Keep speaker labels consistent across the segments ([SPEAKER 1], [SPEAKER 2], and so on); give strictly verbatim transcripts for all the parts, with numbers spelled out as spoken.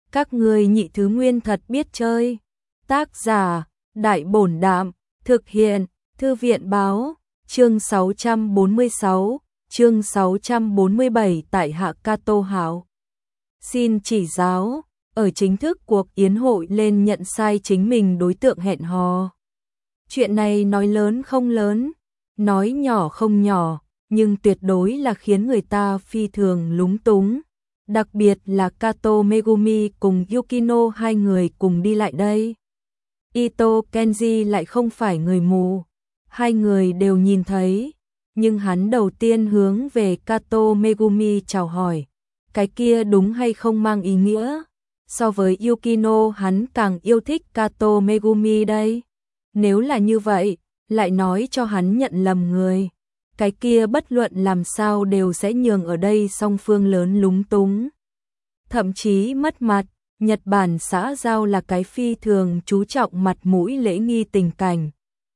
[SPEAKER 1] Các ngươi nhị thứ nguyên thật biết chơi. Tác giả, Đại Bổn Đạm, thực hiện, Thư viện Báo, chương sáu trăm bốn mươi sáu, chương sáu trăm bốn mươi bảy tại Hạ Cato Hảo. Xin chỉ giáo, ở chính thức cuộc yến hội lên nhận sai chính mình đối tượng hẹn hò. Chuyện này nói lớn không lớn, nói nhỏ không nhỏ, nhưng tuyệt đối là khiến người ta phi thường lúng túng. Đặc biệt là Kato Megumi cùng Yukino hai người cùng đi lại đây. Ito Kenji lại không phải người mù, hai người đều nhìn thấy, nhưng hắn đầu tiên hướng về Kato Megumi chào hỏi. Cái kia đúng hay không mang ý nghĩa, so với Yukino hắn càng yêu thích Kato Megumi đây. Nếu là như vậy, lại nói cho hắn nhận lầm người. Cái kia bất luận làm sao đều sẽ nhường ở đây song phương lớn lúng túng. Thậm chí mất mặt, Nhật Bản xã giao là cái phi thường chú trọng mặt mũi lễ nghi tình cảnh.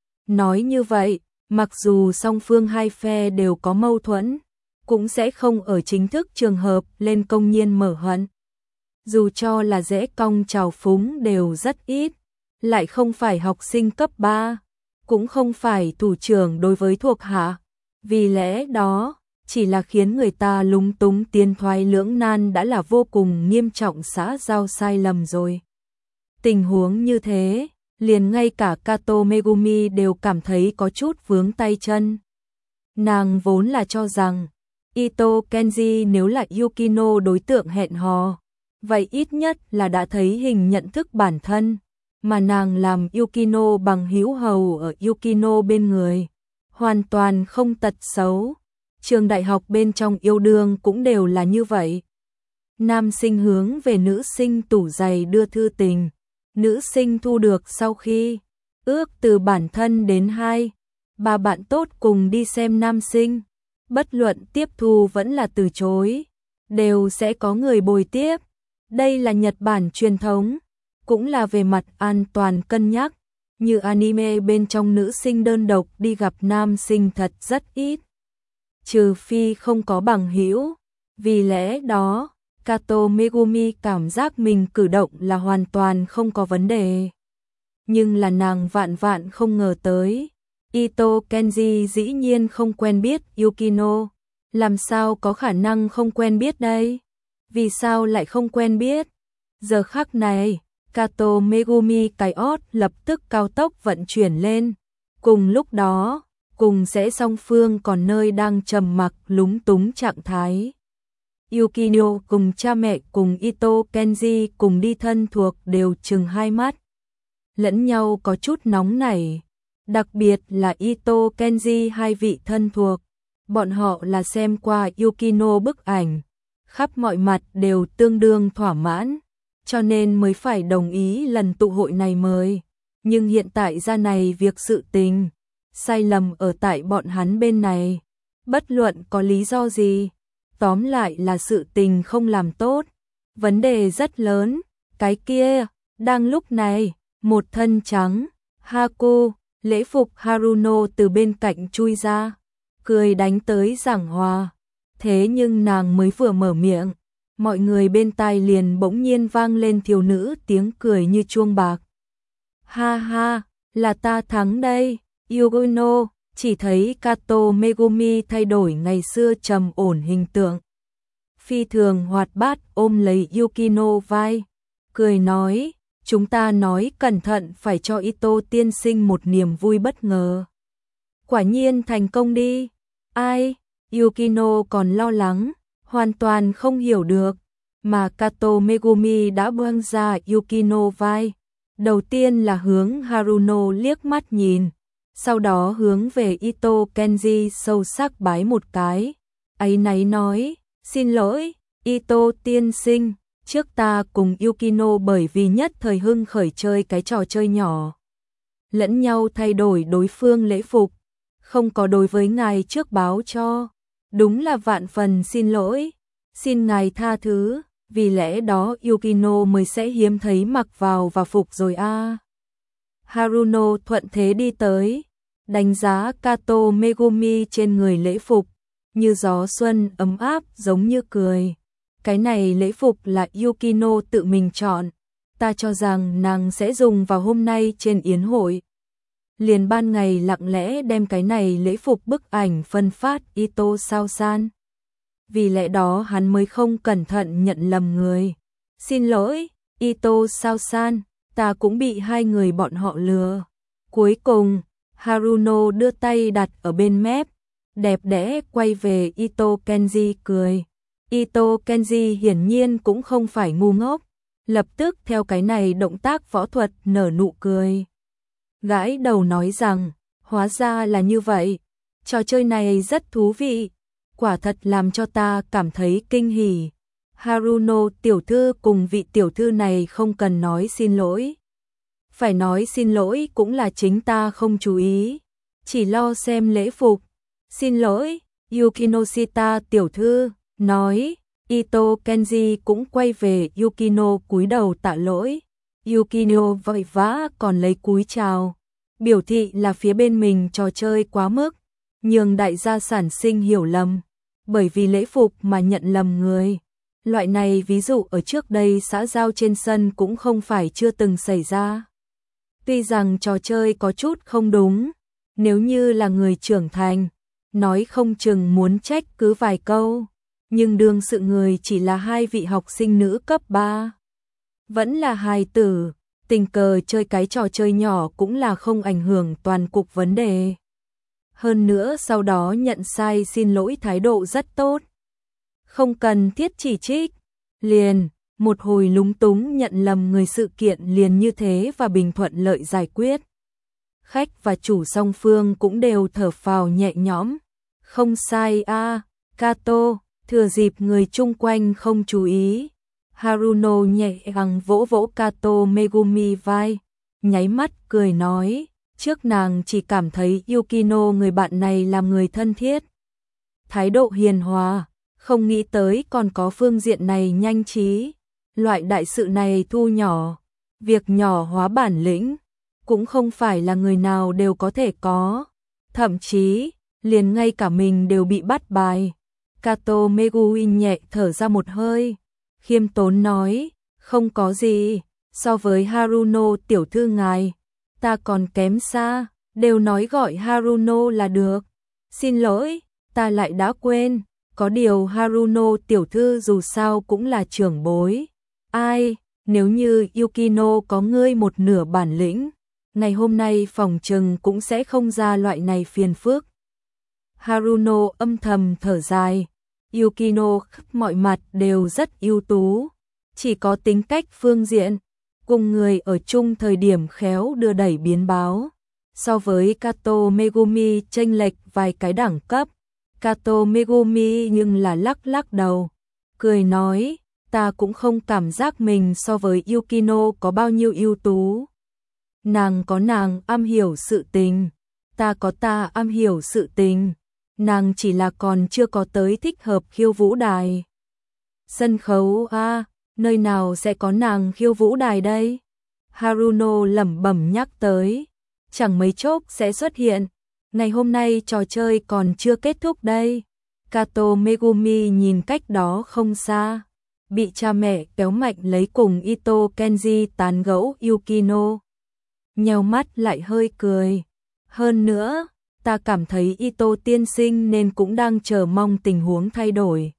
[SPEAKER 1] Nói như vậy, mặc dù song phương hai phe đều có mâu thuẫn, cũng sẽ không ở chính thức trường hợp lên công nhiên mở hận. Dù cho là dễ cong trào phúng đều rất ít, lại không phải học sinh cấp ba, cũng không phải thủ trưởng đối với thuộc hạ. Vì lẽ đó, chỉ là khiến người ta lúng túng tiến thoái lưỡng nan đã là vô cùng nghiêm trọng xã giao sai lầm rồi. Tình huống như thế, liền ngay cả Kato Megumi đều cảm thấy có chút vướng tay chân. Nàng vốn là cho rằng, Ito Kenji nếu là Yukino đối tượng hẹn hò, vậy ít nhất là đã thấy hình nhận thức bản thân, mà nàng làm Yukino bằng hữu hầu ở Yukino bên người. Hoàn toàn không tật xấu. Trường đại học bên trong yêu đương cũng đều là như vậy. Nam sinh hướng về nữ sinh tủ giày đưa thư tình, nữ sinh thu được sau khi ước từ bản thân đến hai, ba bạn tốt cùng đi xem nam sinh, bất luận tiếp thu vẫn là từ chối, đều sẽ có người bồi tiếp. Đây là Nhật Bản truyền thống, cũng là về mặt an toàn cân nhắc. Như anime bên trong nữ sinh đơn độc đi gặp nam sinh thật rất ít, trừ phi không có bằng hữu. Vì lẽ đó, Kato Megumi cảm giác mình cử động là hoàn toàn không có vấn đề. Nhưng là nàng vạn vạn không ngờ tới, Ito Kenji dĩ nhiên không quen biết Yukino. Làm sao có khả năng không quen biết đây? Vì sao lại không quen biết? Giờ khắc này, Kato Megumi cái ót lập tức cao tốc vận chuyển lên. Cùng lúc đó, cùng sẽ song phương còn nơi đang trầm mặc lúng túng trạng thái. Yukino cùng cha mẹ cùng Ito Kenji cùng đi thân thuộc đều chừng hai mắt. Lẫn nhau có chút nóng nảy. Đặc biệt là Ito Kenji hai vị thân thuộc. Bọn họ là xem qua Yukino bức ảnh. Khắp mọi mặt đều tương đương thỏa mãn. Cho nên mới phải đồng ý lần tụ hội này mời. Nhưng hiện tại ra này việc sự tình, sai lầm ở tại bọn hắn bên này. Bất luận có lý do gì, tóm lại là sự tình không làm tốt. Vấn đề rất lớn, cái kia, đang lúc này, một thân trắng, Haku, lễ phục Haruno từ bên cạnh chui ra, cười đánh tới giảng hòa. Thế nhưng nàng mới vừa mở miệng, mọi người bên tai liền bỗng nhiên vang lên thiếu nữ tiếng cười như chuông bạc. Ha ha, là ta thắng đây, Yukino. Chỉ thấy Kato Megumi thay đổi ngày xưa trầm ổn hình tượng. Phi thường hoạt bát ôm lấy Yukino vai, cười nói, chúng ta nói cẩn thận phải cho Ito tiên sinh một niềm vui bất ngờ. Quả nhiên thành công đi. Ai? Yukino còn lo lắng, hoàn toàn không hiểu được, mà Kato Megumi đã buông ra Yukino vai. Đầu tiên là hướng Haruno liếc mắt nhìn, sau đó hướng về Ito Kenji sâu sắc bái một cái. Áy náy nói, xin lỗi, Ito tiên sinh, trước ta cùng Yukino bởi vì nhất thời hưng khởi chơi cái trò chơi nhỏ. Lẫn nhau thay đổi đối phương lễ phục, không có đối với ngài trước báo cho. Đúng là vạn phần xin lỗi, xin ngài tha thứ, vì lẽ đó Yukino mới sẽ hiếm thấy mặc vào và phục rồi a. À. Haruno thuận thế đi tới, đánh giá Kato Megumi trên người lễ phục, như gió xuân ấm áp giống như cười. cái này lễ phục là Yukino tự mình chọn, ta cho rằng nàng sẽ dùng vào hôm nay trên yến hội. Liền ban ngày lặng lẽ đem cái này lễ phục bức ảnh phân phát Ito Sao San. Vì lẽ đó hắn mới không cẩn thận nhận lầm người. Xin lỗi, Ito Sao San, ta cũng bị hai người bọn họ lừa. Cuối cùng, Haruno đưa tay đặt ở bên mép, đẹp đẽ quay về Ito Kenji cười. Ito Kenji hiển nhiên cũng không phải ngu ngốc, lập tức theo cái này động tác võ thuật nở nụ cười. Gãi đầu nói rằng, hóa ra là như vậy, trò chơi này rất thú vị, quả thật làm cho ta cảm thấy kinh hỉ. Haruno tiểu thư cùng vị tiểu thư này không cần nói xin lỗi. Phải nói xin lỗi cũng là chính ta không chú ý, chỉ lo xem lễ phục. Xin lỗi, Yukinoshita tiểu thư, nói. Ito Kenji cũng quay về Yukino cúi đầu tạ lỗi. Yukino vội vã còn lấy cúi chào, biểu thị là phía bên mình trò chơi quá mức, nhường đại gia sản sinh hiểu lầm, bởi vì lễ phục mà nhận lầm người. Loại này ví dụ ở trước đây xã giao trên sân cũng không phải chưa từng xảy ra. Tuy rằng trò chơi có chút không đúng, nếu như là người trưởng thành, nói không chừng muốn trách cứ vài câu, nhưng đương sự người chỉ là hai vị học sinh nữ cấp ba. Vẫn là hài tử, tình cờ chơi cái trò chơi nhỏ cũng là không ảnh hưởng toàn cục vấn đề. Hơn nữa sau đó nhận sai xin lỗi thái độ rất tốt. Không cần thiết chỉ trích, liền, một hồi lúng túng nhận lầm người sự kiện liền như thế và bình thuận lợi giải quyết. Khách và chủ song phương cũng đều thở phào nhẹ nhõm. Không sai a, à, Kato, thừa dịp người chung quanh không chú ý. Haruno nhẹ nhàng vỗ vỗ Kato Megumi vai, nháy mắt cười nói, trước nàng chỉ cảm thấy Yukino người bạn này làm người thân thiết, thái độ hiền hòa, không nghĩ tới còn có phương diện này nhanh trí. Loại đại sự này thu nhỏ, việc nhỏ hóa bản lĩnh, cũng không phải là người nào đều có thể có, thậm chí, liền ngay cả mình đều bị bắt bài. Kato Megumi nhẹ thở ra một hơi, khiêm tốn nói, không có gì, so với Haruno tiểu thư ngài, ta còn kém xa, đều nói gọi Haruno là được. Xin lỗi, ta lại đã quên, có điều Haruno tiểu thư dù sao cũng là trưởng bối. Ai, nếu như Yukino có ngươi một nửa bản lĩnh, ngày hôm nay phòng trừng cũng sẽ không ra loại này phiền phức. Haruno âm thầm thở dài, Yukino mọi mặt đều rất ưu tú, chỉ có tính cách phương diện, cùng người ở chung thời điểm khéo đưa đẩy biến báo. So với Kato Megumi chênh lệch vài cái đẳng cấp, Kato Megumi nhưng là lắc lắc đầu, cười nói, ta cũng không cảm giác mình so với Yukino có bao nhiêu ưu tú. Nàng có nàng am hiểu sự tình, ta có ta am hiểu sự tình, nàng chỉ là còn chưa có tới thích hợp khiêu vũ đài. Sân khấu a, à, nơi nào sẽ có nàng khiêu vũ đài đây? Haruno lẩm bẩm nhắc tới, chẳng mấy chốc sẽ xuất hiện, ngày hôm nay trò chơi còn chưa kết thúc đây. Kato Megumi nhìn cách đó không xa, bị cha mẹ kéo mạnh lấy cùng Ito Kenji tán gẫu Yukino. Nheo mắt lại hơi cười. Hơn nữa, ta cảm thấy Ito tiên sinh nên cũng đang chờ mong tình huống thay đổi.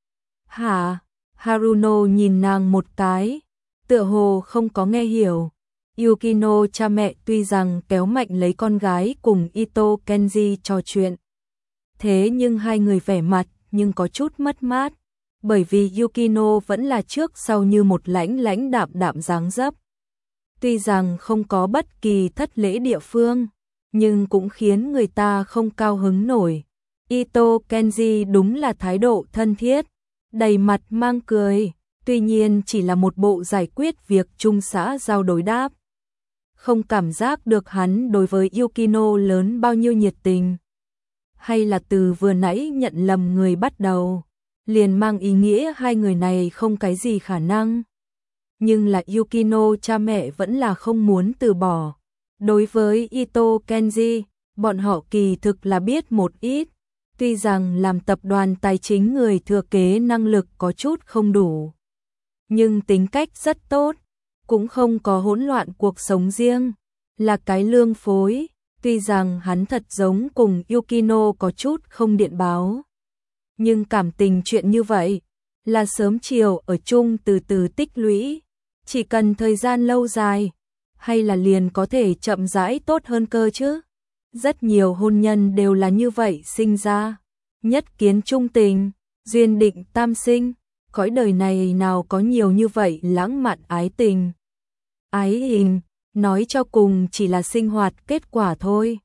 [SPEAKER 1] Hả? Haruno nhìn nàng một cái, tựa hồ không có nghe hiểu. Yukino cha mẹ tuy rằng kéo mạnh lấy con gái cùng Ito Kenji trò chuyện, thế nhưng hai người vẻ mặt nhưng có chút mất mát, bởi vì Yukino vẫn là trước sau như một lãnh lãnh đạm đạm dáng dấp. Tuy rằng không có bất kỳ thất lễ địa phương, nhưng cũng khiến người ta không cao hứng nổi. Ito Kenji đúng là thái độ thân thiết, đầy mặt mang cười, tuy nhiên chỉ là một bộ giải quyết việc chung xã giao đối đáp. Không cảm giác được hắn đối với Yukino lớn bao nhiêu nhiệt tình. Hay là từ vừa nãy nhận lầm người bắt đầu, liền mang ý nghĩa hai người này không cái gì khả năng. Nhưng là Yukino cha mẹ vẫn là không muốn từ bỏ. Đối với Ito Kenji, bọn họ kỳ thực là biết một ít, Tuy rằng làm tập đoàn tài chính người thừa kế năng lực có chút không đủ, nhưng tính cách rất tốt, cũng không có hỗn loạn cuộc sống riêng, là cái lương phối. Tuy rằng hắn thật giống cùng Yukino có chút không điện báo, nhưng cảm tình chuyện như vậy là sớm chiều ở chung từ từ tích lũy, chỉ cần thời gian lâu dài, hay là liền có thể chậm rãi tốt hơn cơ chứ. Rất nhiều hôn nhân đều là như vậy sinh ra, nhất kiến trung tình, duyên định tam sinh, cõi đời này nào có nhiều như vậy lãng mạn ái tình. Ái hình, nói cho cùng chỉ là sinh hoạt kết quả thôi.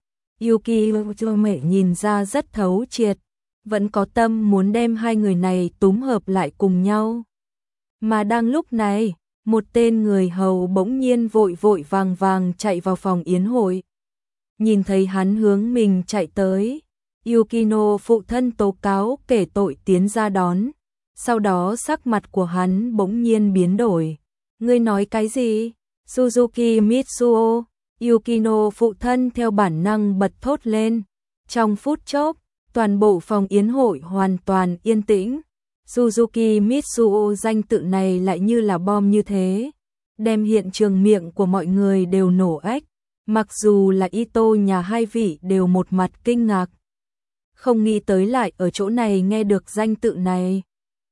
[SPEAKER 1] Yukino nhìn ra rất thấu triệt, vẫn có tâm muốn đem hai người này túm hợp lại cùng nhau. Mà đang lúc này, một tên người hầu bỗng nhiên vội vội vàng vàng chạy vào phòng yến hội. Nhìn thấy hắn hướng mình chạy tới, Yukino phụ thân tố cáo kể tội tiến ra đón. Sau đó sắc mặt của hắn bỗng nhiên biến đổi. Ngươi nói cái gì? Suzuki Mitsuo, Yukino phụ thân theo bản năng bật thốt lên. Trong phút chốc, toàn bộ phòng yến hội hoàn toàn yên tĩnh. Suzuki Mitsuo danh tự này lại như là bom như thế, đem hiện trường miệng của mọi người đều nổ ếch. Mặc dù là Ito nhà hai vị đều một mặt kinh ngạc, không nghĩ tới lại ở chỗ này nghe được danh tự này.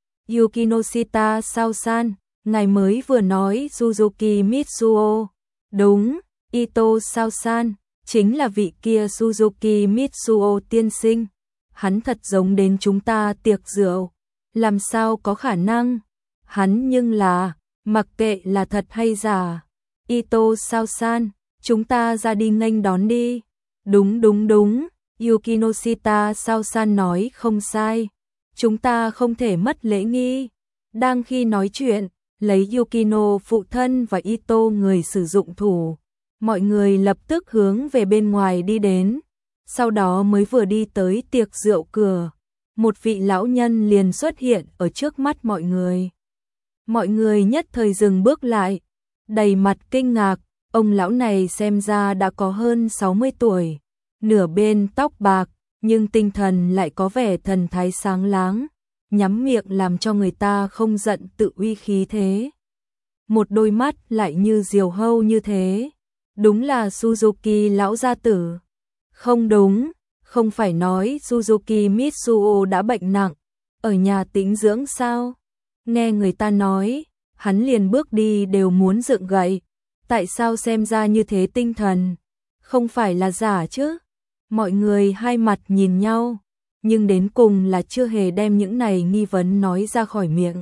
[SPEAKER 1] Yukinoshita Sao-san, ngài mới vừa nói Suzuki Mitsuo. Đúng, Ito Sao-san, chính là vị kia Suzuki Mitsuo tiên sinh. Hắn thật giống đến chúng ta tiệc rượu, làm sao có khả năng? Hắn nhưng là, mặc kệ là thật hay giả. Ito Sao-san, chúng ta ra đi nghênh đón đi. Đúng đúng đúng, Yukinoshita Sao-san nói không sai. Chúng ta không thể mất lễ nghi. Đang khi nói chuyện, lấy Yukino phụ thân và Ito người sử dụng thủ, mọi người lập tức hướng về bên ngoài đi đến. Sau đó mới vừa đi tới tiệc rượu cửa, một vị lão nhân liền xuất hiện ở trước mắt mọi người. Mọi người nhất thời dừng bước lại, đầy mặt kinh ngạc. Ông lão này xem ra đã có hơn sáu mươi tuổi, nửa bên tóc bạc, nhưng tinh thần lại có vẻ thần thái sáng láng, nhắm miệng làm cho người ta không giận tự uy khí thế. Một đôi mắt lại như diều hâu như thế. Đúng là Suzuki lão gia tử. Không đúng, không phải nói Suzuki Mitsuo đã bệnh nặng, ở nhà tĩnh dưỡng sao? Nghe người ta nói, hắn liền bước đi đều muốn dựng gậy. Tại sao xem ra như thế tinh thần? Không phải là giả chứ? Mọi người hai mặt nhìn nhau, nhưng đến cùng là chưa hề đem những này nghi vấn nói ra khỏi miệng.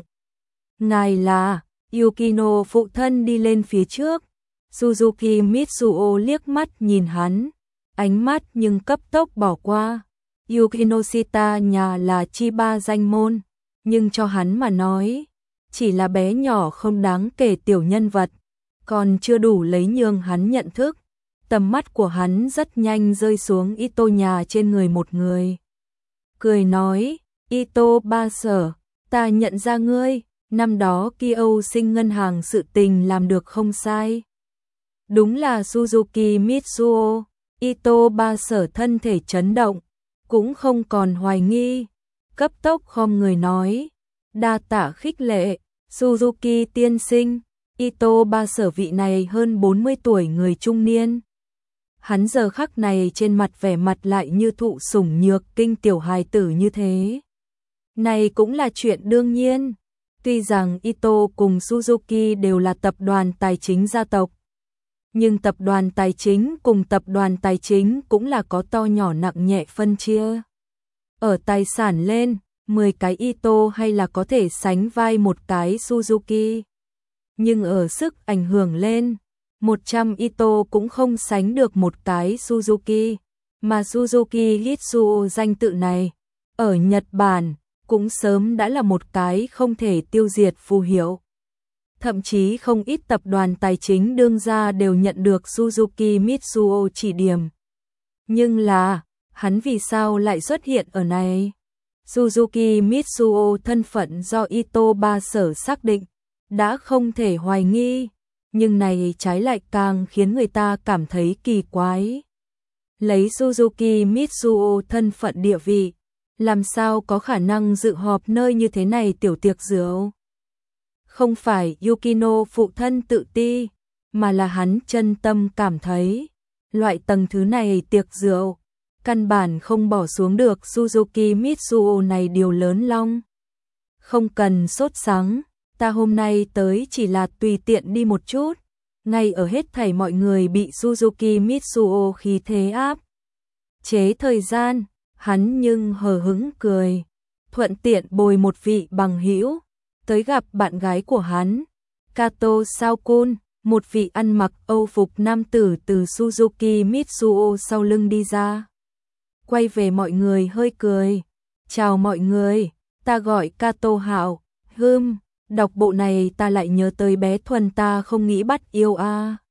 [SPEAKER 1] Ngài là, Yukino phụ thân đi lên phía trước. Suzuki Mitsuo liếc mắt nhìn hắn, ánh mắt nhưng cấp tốc bỏ qua. Yukinoshita nhà là Chiba danh môn, nhưng cho hắn mà nói, chỉ là bé nhỏ không đáng kể tiểu nhân vật, còn chưa đủ lấy nhường hắn nhận thức. Tầm mắt của hắn rất nhanh rơi xuống Ito nhà trên người một người. Cười nói, Ito ba sở, ta nhận ra ngươi, năm đó Kyo sinh ngân hàng sự tình làm được không sai. Đúng là Suzuki Mitsuo. Ito ba sở thân thể chấn động, cũng không còn hoài nghi, cấp tốc khom người nói, đa tạ khích lệ, Suzuki tiên sinh. Ito ba sở vị này hơn bốn mươi tuổi người trung niên. Hắn giờ khắc này trên mặt vẻ mặt lại như thụ sủng nhược kinh tiểu hài tử như thế. Này cũng là chuyện đương nhiên. Tuy rằng Ito cùng Suzuki đều là tập đoàn tài chính gia tộc, nhưng tập đoàn tài chính cùng tập đoàn tài chính cũng là có to nhỏ nặng nhẹ phân chia. Ở tài sản lên, mười cái Ito hay là có thể sánh vai một cái Suzuki. Nhưng ở sức ảnh hưởng lên, một trăm Ito cũng không sánh được một cái Suzuki. Mà Suzuki Hitsu danh tự này, ở Nhật Bản, cũng sớm đã là một cái không thể tiêu diệt phù hiệu. Thậm chí không ít tập đoàn tài chính đương gia đều nhận được Suzuki Mitsuo chỉ điểm. Nhưng là, hắn vì sao lại xuất hiện ở này? Suzuki Mitsuo thân phận do Ito ba sở xác định, đã không thể hoài nghi, nhưng này trái lại càng khiến người ta cảm thấy kỳ quái. Lấy Suzuki Mitsuo thân phận địa vị, làm sao có khả năng dự họp nơi như thế này tiểu tiệc rượu. Không phải Yukino phụ thân tự ti, mà là hắn chân tâm cảm thấy, loại tầng thứ này tiệc rượu, căn bản không bỏ xuống được Suzuki Mitsuo này điều lớn long. Không cần sốt sắng, ta hôm nay tới chỉ là tùy tiện đi một chút, ngay ở hết thảy mọi người bị Suzuki Mitsuo khí thế áp chế thời gian, hắn nhưng hờ hững cười, thuận tiện bồi một vị bằng hữu tới gặp bạn gái của hắn, Kato Saokun, một vị ăn mặc Âu phục nam tử từ Suzuki Mitsuo sau lưng đi ra. Quay về mọi người hơi cười, chào mọi người, ta gọi Kato Hạo, hừm, đọc bộ này ta lại nhớ tới bé Thuần ta không nghĩ bắt yêu a. À.